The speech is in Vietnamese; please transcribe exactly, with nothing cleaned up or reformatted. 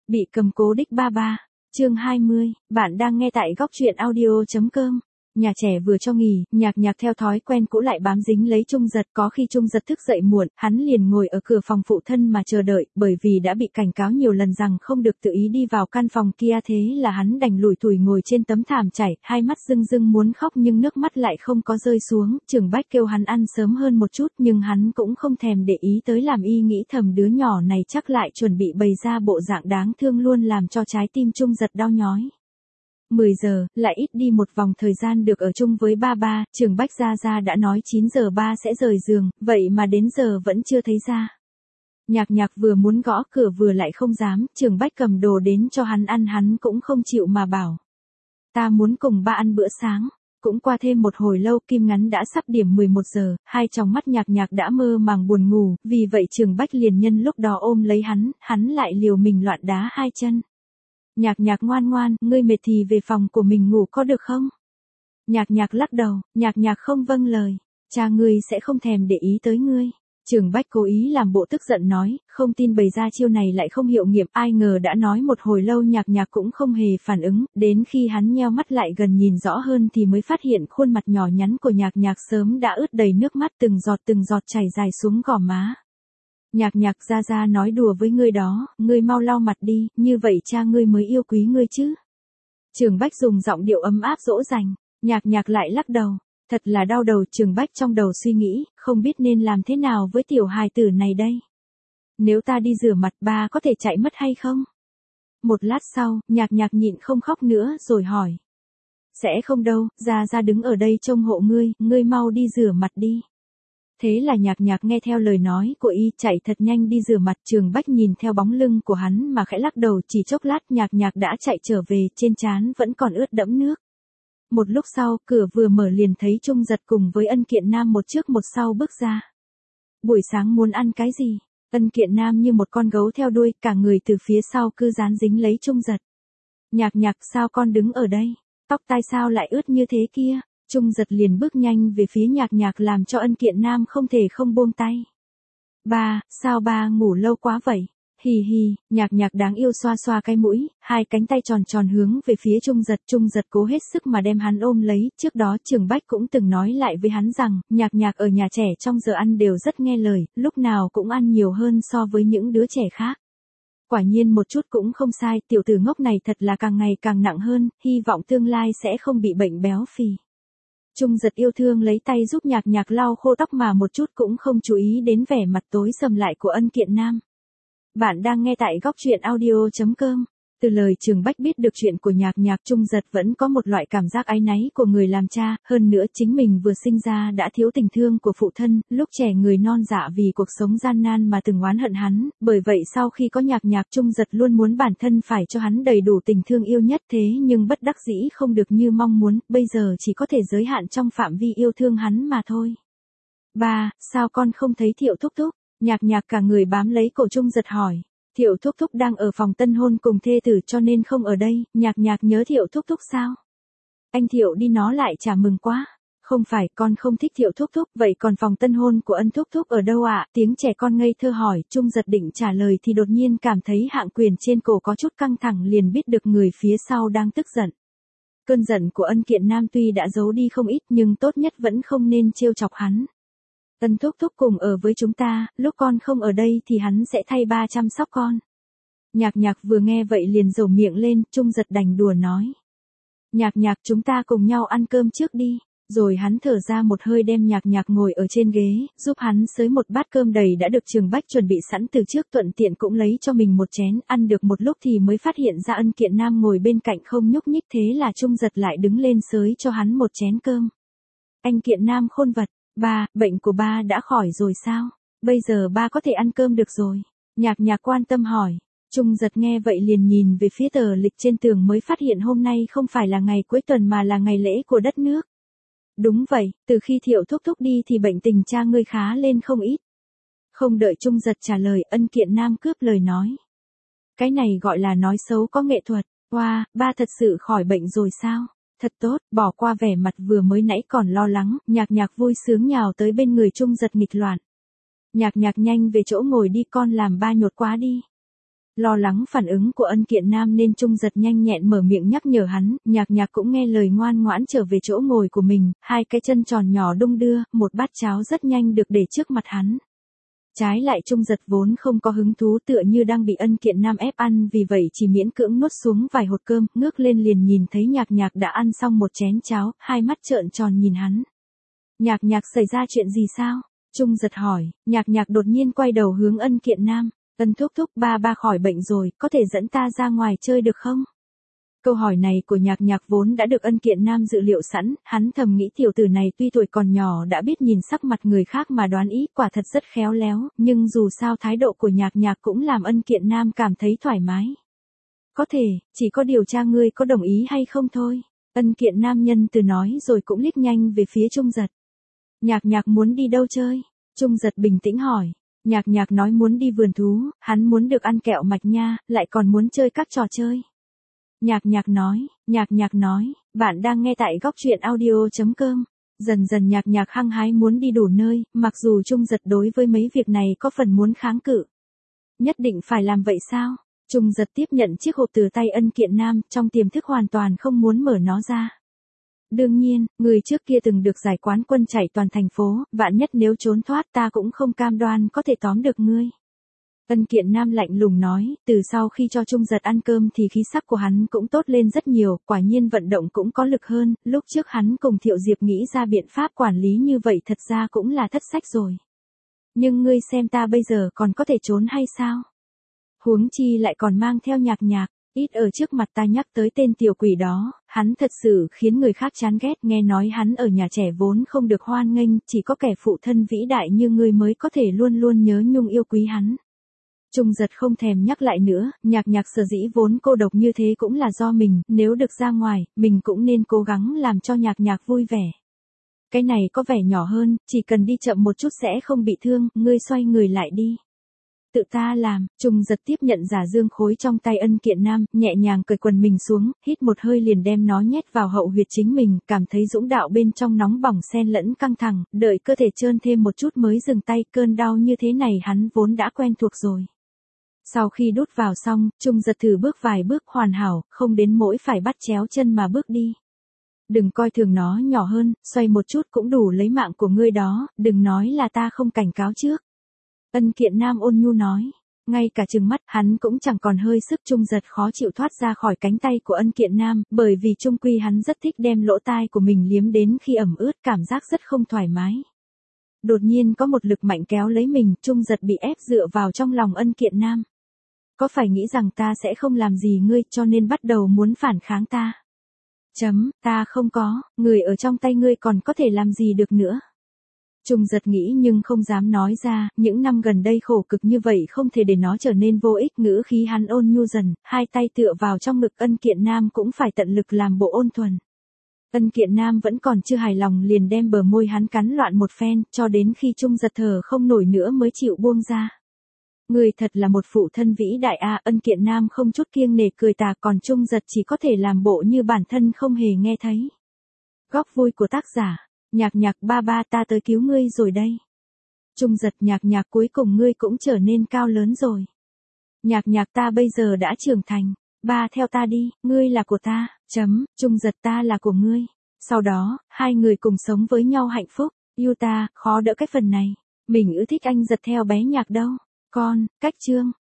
Bị cầm cố đích ba ba, chương hai mươi, bạn đang nghe tại góc truyện audio.com. Nhà trẻ vừa cho nghỉ, Nhạc Nhạc theo thói quen cũ lại bám dính lấy Trung Giật, có khi Trung Giật thức dậy muộn, hắn liền ngồi ở cửa phòng phụ thân mà chờ đợi, bởi vì đã bị cảnh cáo nhiều lần rằng không được tự ý đi vào căn phòng kia, thế là hắn đành lủi thủi ngồi trên tấm thảm trải, hai mắt rưng rưng muốn khóc nhưng nước mắt lại không có rơi xuống. Trưởng Bách kêu hắn ăn sớm hơn một chút nhưng hắn cũng không thèm để ý tới, làm y nghĩ thầm đứa nhỏ này chắc lại chuẩn bị bày ra bộ dạng đáng thương, luôn làm cho trái tim Trung Giật đau nhói. mười giờ, lại ít đi một vòng thời gian được ở chung với ba ba, Trường Bách Gia Gia đã nói chín giờ ba sẽ rời giường, vậy mà đến giờ vẫn chưa thấy ra. Nhạc Nhạc vừa muốn gõ cửa vừa lại không dám, Trường Bách cầm đồ đến cho hắn ăn hắn cũng không chịu mà bảo. Ta muốn cùng ba ăn bữa sáng. Cũng qua thêm một hồi lâu, kim ngắn đã sắp điểm mười một giờ, hai tròng mắt Nhạc Nhạc đã mơ màng buồn ngủ, vì vậy Trường Bách liền nhân lúc đó ôm lấy hắn, hắn lại liều mình loạn đá hai chân. Nhạc Nhạc ngoan ngoan, ngươi mệt thì về phòng của mình ngủ có được không? Nhạc Nhạc lắc đầu, Nhạc Nhạc không vâng lời, cha ngươi sẽ không thèm để ý tới ngươi. Trường Bách cố ý làm bộ tức giận nói, không tin bày ra chiêu này lại không hiệu nghiệm, ai ngờ đã nói một hồi lâu Nhạc Nhạc cũng không hề phản ứng, đến khi hắn nheo mắt lại gần nhìn rõ hơn thì mới phát hiện khuôn mặt nhỏ nhắn của Nhạc Nhạc sớm đã ướt đầy nước mắt, từng giọt từng giọt chảy dài xuống gò má. Nhạc Nhạc Gia Gia nói đùa với ngươi đó, ngươi mau lau mặt đi, như vậy cha ngươi mới yêu quý ngươi chứ. Trường Bách dùng giọng điệu ấm áp dỗ dành, Nhạc Nhạc lại lắc đầu, thật là đau đầu. Trường Bách trong đầu suy nghĩ, không biết nên làm thế nào với tiểu hài tử này đây. Nếu ta đi rửa mặt ba có thể chạy mất hay không? Một lát sau, Nhạc Nhạc nhịn không khóc nữa rồi hỏi. Sẽ không đâu, Gia Gia đứng ở đây trông hộ ngươi, ngươi mau đi rửa mặt đi. Thế là Nhạc Nhạc nghe theo lời nói của y, chạy thật nhanh đi rửa mặt. Trường Bách nhìn theo bóng lưng của hắn mà khẽ lắc đầu, chỉ chốc lát Nhạc Nhạc đã chạy trở về, trên trán vẫn còn ướt đẫm nước. Một lúc sau, cửa vừa mở liền thấy Trung Giật cùng với Ân Kiện Nam một trước một sau bước ra. Buổi sáng muốn ăn cái gì? Ân Kiện Nam như một con gấu theo đuôi, cả người từ phía sau cứ dán dính lấy Trung Giật. Nhạc Nhạc, sao con đứng ở đây? Tóc tai sao lại ướt như thế kia? Trung Giật liền bước nhanh về phía Nhạc Nhạc làm cho Ân Kiện Nam không thể không buông tay. Ba, sao ba ngủ lâu quá vậy? Hì hì, Nhạc Nhạc đáng yêu xoa xoa cái mũi, hai cánh tay tròn tròn hướng về phía Trung Giật. Trung Giật cố hết sức mà đem hắn ôm lấy, trước đó Trường Bách cũng từng nói lại với hắn rằng, Nhạc Nhạc ở nhà trẻ trong giờ ăn đều rất nghe lời, lúc nào cũng ăn nhiều hơn so với những đứa trẻ khác. Quả nhiên một chút cũng không sai, tiểu tử ngốc này thật là càng ngày càng nặng hơn, hy vọng tương lai sẽ không bị bệnh béo phì. Trung Giật yêu thương lấy tay giúp Nhạc Nhạc lau khô tóc mà một chút cũng không chú ý đến vẻ mặt tối sầm lại của Ân Kiện Nam. Bạn đang nghe tại góc truyện audio.com. Từ lời Trường Bách biết được chuyện của Nhạc Nhạc, Trung Giật vẫn có một loại cảm giác áy náy của người làm cha, hơn nữa chính mình vừa sinh ra đã thiếu tình thương của phụ thân, lúc trẻ người non dạ vì cuộc sống gian nan mà từng oán hận hắn, bởi vậy sau khi có Nhạc Nhạc Trung Giật luôn muốn bản thân phải cho hắn đầy đủ tình thương yêu nhất, thế nhưng bất đắc dĩ không được như mong muốn, bây giờ chỉ có thể giới hạn trong phạm vi yêu thương hắn mà thôi. Ba, sao con không thấy Thiệu thúc thúc? Nhạc Nhạc cả người bám lấy cổ Trung Giật hỏi. Thiệu thúc thúc đang ở phòng tân hôn cùng thê tử cho nên không ở đây. Nhạc Nhạc nhớ Thiệu thúc thúc sao? Anh Thiệu đi nó lại chả mừng quá. Không phải, con không thích Thiệu thúc thúc, vậy còn phòng tân hôn của Ân thúc thúc ở đâu ạ? Tiếng trẻ con ngây thơ hỏi. Trung Giật định trả lời thì đột nhiên cảm thấy hạng quyền trên cổ có chút căng thẳng, liền biết được người phía sau đang tức giận. Cơn giận của Ân Kiện Nam tuy đã giấu đi không ít nhưng tốt nhất vẫn không nên trêu chọc hắn. Ân thúc thúc cùng ở với chúng ta, lúc con không ở đây thì hắn sẽ thay ba chăm sóc con. Nhạc Nhạc vừa nghe vậy liền rầu miệng lên, Trung Giật đành đùa nói. Nhạc Nhạc, chúng ta cùng nhau ăn cơm trước đi. Rồi hắn thở ra một hơi đem Nhạc Nhạc ngồi ở trên ghế, giúp hắn xới một bát cơm đầy đã được Trường Bách chuẩn bị sẵn từ trước, thuận tiện cũng lấy cho mình một chén, ăn được một lúc thì mới phát hiện ra Ân Kiện Nam ngồi bên cạnh không nhúc nhích, thế là Trung Giật lại đứng lên xới cho hắn một chén cơm. Anh Kiện Nam khôn vật. Ba, bệnh của ba đã khỏi rồi sao? Bây giờ ba có thể ăn cơm được rồi. Nhạc Nhạc quan tâm hỏi. Trung Giật nghe vậy liền nhìn về phía tờ lịch trên tường mới phát hiện hôm nay không phải là ngày cuối tuần mà là ngày lễ của đất nước. Đúng vậy, từ khi Thiệu thúc thúc đi thì bệnh tình cha ngươi khá lên không ít. Không đợi Trung Giật trả lời, Ân Kiện Nam cướp lời nói. Cái này gọi là nói xấu có nghệ thuật. Wow, ba thật sự khỏi bệnh rồi sao? Thật tốt, bỏ qua vẻ mặt vừa mới nãy còn lo lắng, Nhạc Nhạc vui sướng nhào tới bên người Trung Giật nghịch loạn. Nhạc Nhạc nhanh về chỗ ngồi đi, con làm ba nhột quá đi. Lo lắng phản ứng của Ân Kiện Nam nên Trung Giật nhanh nhẹn mở miệng nhắc nhở hắn, Nhạc Nhạc cũng nghe lời ngoan ngoãn trở về chỗ ngồi của mình, hai cái chân tròn nhỏ đung đưa, một bát cháo rất nhanh được để trước mặt hắn. Trái lại Trung Giật vốn không có hứng thú tựa như đang bị Ân Kiện Nam ép ăn vì vậy chỉ miễn cưỡng nuốt xuống vài hột cơm, ngước lên liền nhìn thấy Nhạc Nhạc đã ăn xong một chén cháo, hai mắt trợn tròn nhìn hắn. Nhạc Nhạc xảy ra chuyện gì sao? Trung Giật hỏi, Nhạc Nhạc đột nhiên quay đầu hướng Ân Kiện Nam, Ân thúc thúc ba ba khỏi bệnh rồi, có thể dẫn ta ra ngoài chơi được không? Câu hỏi này của Nhạc Nhạc vốn đã được Ân Kiện Nam dự liệu sẵn, hắn thầm nghĩ tiểu tử này tuy tuổi còn nhỏ đã biết nhìn sắc mặt người khác mà đoán ý, quả thật rất khéo léo, nhưng dù sao thái độ của Nhạc Nhạc cũng làm Ân Kiện Nam cảm thấy thoải mái. Có thể, chỉ có điều cha ngươi có đồng ý hay không thôi. Ân Kiện Nam nhân từ nói rồi cũng liếc nhanh về phía Trung Giật. Nhạc Nhạc muốn đi đâu chơi? Trung Giật bình tĩnh hỏi. Nhạc Nhạc nói muốn đi vườn thú, hắn muốn được ăn kẹo mạch nha, lại còn muốn chơi các trò chơi. Nhạc Nhạc nói, Nhạc Nhạc nói, bạn đang nghe tại góc truyện audio chấm com. Dần dần Nhạc Nhạc hăng hái muốn đi đủ nơi, mặc dù Trung Giật đối với mấy việc này có phần muốn kháng cự. Nhất định phải làm vậy sao? Trung Giật tiếp nhận chiếc hộp từ tay Ân Kiện Nam, trong tiềm thức hoàn toàn không muốn mở nó ra. Đương nhiên, người trước kia từng được giải quán quân chạy toàn thành phố, vạn nhất nếu trốn thoát ta cũng không cam đoan có thể tóm được ngươi. Ân Kiện Nam lạnh lùng nói, từ sau khi cho Trung Giật ăn cơm thì khí sắc của hắn cũng tốt lên rất nhiều, quả nhiên vận động cũng có lực hơn, lúc trước hắn cùng Thiệu Diệp nghĩ ra biện pháp quản lý như vậy thật ra cũng là thất sách rồi. Nhưng ngươi xem ta bây giờ còn có thể trốn hay sao? Huống chi lại còn mang theo Nhạc Nhạc. Ít ở trước mặt ta nhắc tới tên tiểu quỷ đó, hắn thật sự khiến người khác chán ghét, nghe nói hắn ở nhà trẻ vốn không được hoan nghênh, chỉ có kẻ phụ thân vĩ đại như ngươi mới có thể luôn luôn nhớ nhung yêu quý hắn. Trung Giật không thèm nhắc lại nữa, Nhạc Nhạc sở dĩ vốn cô độc như thế cũng là do mình, nếu được ra ngoài, mình cũng nên cố gắng làm cho Nhạc Nhạc vui vẻ. Cái này có vẻ nhỏ hơn, chỉ cần đi chậm một chút sẽ không bị thương, ngươi xoay người lại đi. Tự ta làm, Trung Giật tiếp nhận giả dương khối trong tay Ân Kiện Nam, nhẹ nhàng cởi quần mình xuống, hít một hơi liền đem nó nhét vào hậu huyệt chính mình, cảm thấy dũng đạo bên trong nóng bỏng xen lẫn căng thẳng, đợi cơ thể trơn thêm một chút mới dừng tay, cơn đau như thế này hắn vốn đã quen thuộc rồi. Sau khi đút vào xong, Trung Giật thử bước vài bước hoàn hảo, không đến mỗi phải bắt chéo chân mà bước đi. Đừng coi thường nó nhỏ hơn, xoay một chút cũng đủ lấy mạng của ngươi đó, đừng nói là ta không cảnh cáo trước. Ân Kiện Nam ôn nhu nói, ngay cả trừng mắt hắn cũng chẳng còn hơi sức. Trung Giật khó chịu thoát ra khỏi cánh tay của Ân Kiện Nam, bởi vì chung quy hắn rất thích đem lỗ tai của mình liếm đến khi ẩm ướt, cảm giác rất không thoải mái. Đột nhiên có một lực mạnh kéo lấy mình, Trung Giật bị ép dựa vào trong lòng Ân Kiện Nam. Có phải nghĩ rằng ta sẽ không làm gì ngươi cho nên bắt đầu muốn phản kháng ta? Chấm, ta không có, người ở trong tay ngươi còn có thể làm gì được nữa? Trung Giật nghĩ nhưng không dám nói ra, những năm gần đây khổ cực như vậy không thể để nó trở nên vô ích, ngữ khí hắn ôn nhu dần, hai tay tựa vào trong ngực Ân Kiện Nam cũng phải tận lực làm bộ ôn thuần. Ân Kiện Nam vẫn còn chưa hài lòng liền đem bờ môi hắn cắn loạn một phen, cho đến khi Trung Giật thở không nổi nữa mới chịu buông ra. Người thật là một phụ thân vĩ đại a. Ân Kiện Nam không chút kiêng nể cười tà, còn Trung Giật chỉ có thể làm bộ như bản thân không hề nghe thấy. Góc vui của tác giả. Nhạc Nhạc ba ba ta tới cứu ngươi rồi đây. Trung Giật Nhạc Nhạc cuối cùng ngươi cũng trở nên cao lớn rồi. Nhạc Nhạc ta bây giờ đã trưởng thành. Ba theo ta đi, ngươi là của ta, chấm, Trung Giật ta là của ngươi. Sau đó, hai người cùng sống với nhau hạnh phúc. Yêu ta, khó đỡ cái phần này. Mình ưa thích anh Giật theo bé Nhạc đâu. Con, cách chương.